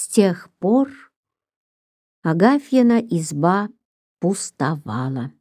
тех пор Агафьина изба пустовала.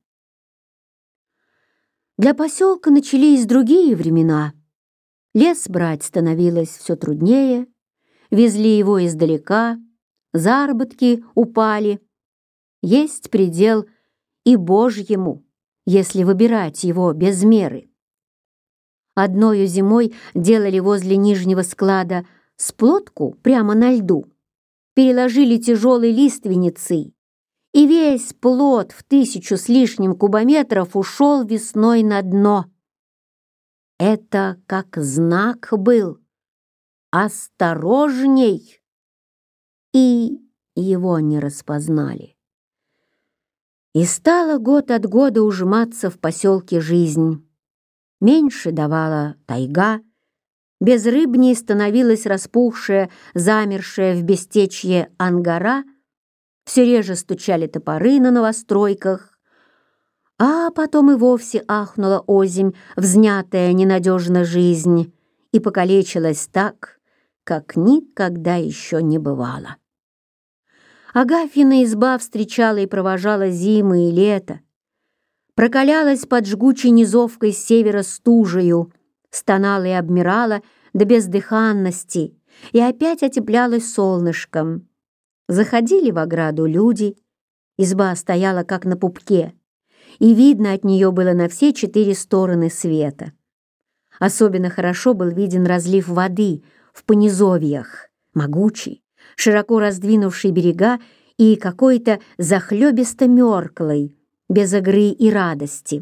Для поселка начались другие времена. Лес брать становилось все труднее, везли его издалека, заработки упали. Есть предел и Божьему, если выбирать его без меры. Одною зимой делали возле нижнего склада сплотку прямо на льду, переложили тяжелой лиственницей, и весь плот в 1000 с лишним кубометров ушел весной на дно. Это как знак был: осторожней! И его не распознали. И стала год от года ужиматься в поселке жизнь. Меньше давала тайга, безрыбней становилась распухшая, замершая в бестечье ангара, все реже стучали топоры на новостройках, а потом и вовсе ахнула озимь, взнятая ненадежно жизнь, и покалечилась так, как никогда еще не бывало. Агафьина изба встречала и провожала зимы и лето, прокалялась под жгучей низовкой с севера стужею, стонала и обмирала до бездыханности и опять отеплялась солнышком. Заходили в ограду люди, изба стояла как на пупке, и видно от нее было на все 4 стороны света. Особенно хорошо был виден разлив воды в понизовьях, могучий, широко раздвинувший берега и какой-то захлебисто-мёрклый, без игры и радости.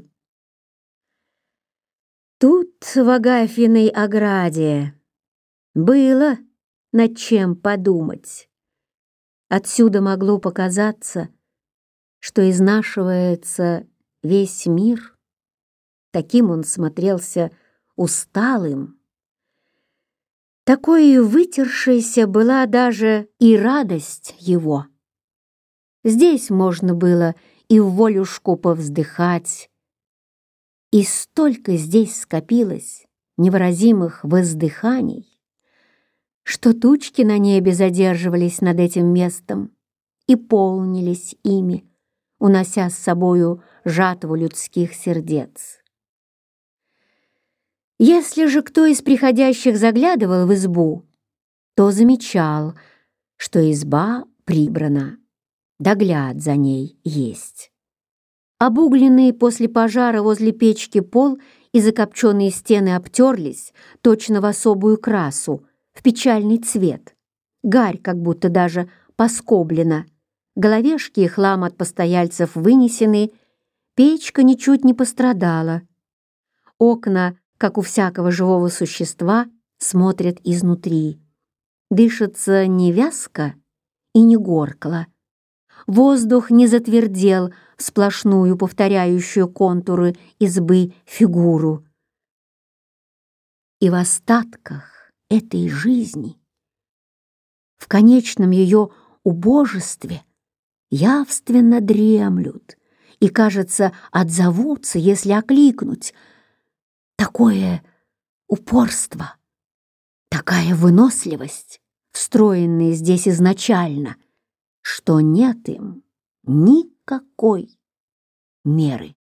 Тут, в Агафьиной ограде, было над чем подумать. Отсюда могло показаться, что изнашивается весь мир. Таким он смотрелся усталым. Такой вытершейся была даже и радость его. Здесь можно было и в волюшку повздыхать, и столько здесь скопилось невыразимых воздыханий, что тучки на небе задерживались над этим местом и полнились ими, унося с собою жатву людских сердец. Если же кто из приходящих заглядывал в избу, то замечал, что изба прибрана, догляд за ней есть. Обугленные после пожара возле печки пол и закопченные стены обтерлись точно в особую красу, в печальный цвет. Гарь как будто даже поскоблена, головешки и хлам от постояльцев вынесены, печка ничуть не пострадала. Окна, как у всякого живого существа, смотрят изнутри. Дышится не вязко и не горкло. Воздух не затвердел в сплошную, повторяющую контуры избы фигуру. И в остатках этой жизни, в конечном ее убожестве, явственно дремлют и, кажется, отзовутся, если окликнуть. Такое упорство, такая выносливость, встроенные здесь изначально, что нет им никакой меры.